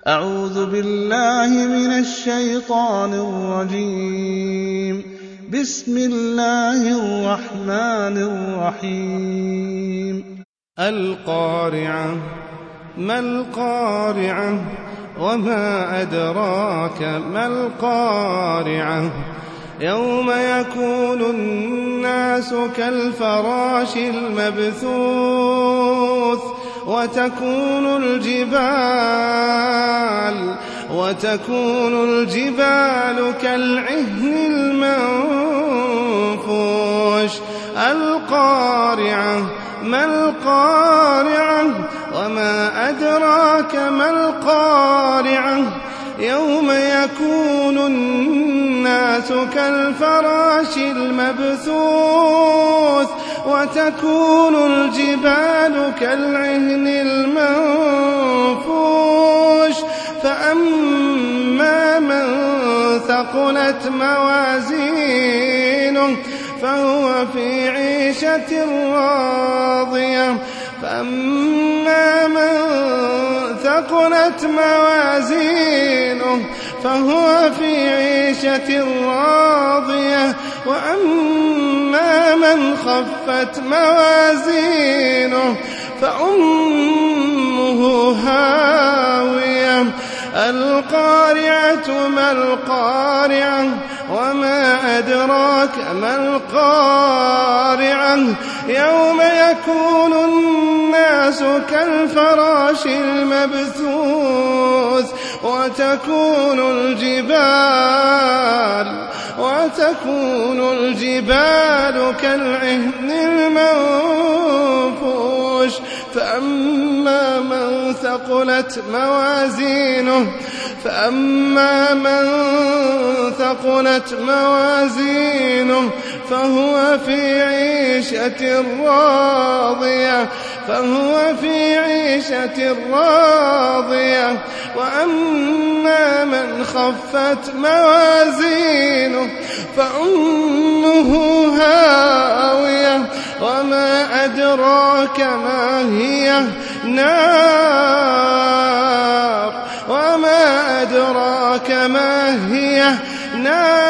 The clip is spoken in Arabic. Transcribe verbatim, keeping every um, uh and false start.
أعوذ بالله من الشيطان الرجيم. بسم الله الرحمن الرحيم. القارعة. ما القارعة؟ وما أدراك ما القارعة؟ يوم يكون الناس كالفراش المبثوث وتكون الجبال وتكون الجبال كالعهن المنفوش. القارعة. ما القارعة؟ وما أدراك ما القارعة؟ يوم يكون الناس كالفراش المبثوث وتكون الجبال كالعهن المنفوش. فأما من ثقلت موازينه فهو في عيشة راضية فأما من ثقلت موازينه فهو في عيشة راضية وأما من خفت موازينه فأمه هاوية. القارعة. ما القارعة؟ وما أدراك ما القارعة؟ يوم يكون الناس كالفراش المبثوث وتكون الجبال وتكون الجبال كالعهن المنفوش. فأما من ثقلت موازينه فأما من ثقلت موازينه فهو في عيشة راضية فهو في عيشة راضية وأما من خفت موازينه فأمه هاوية. وما أدراك ما هي؟ نار. وما أدراك ما هي؟ نار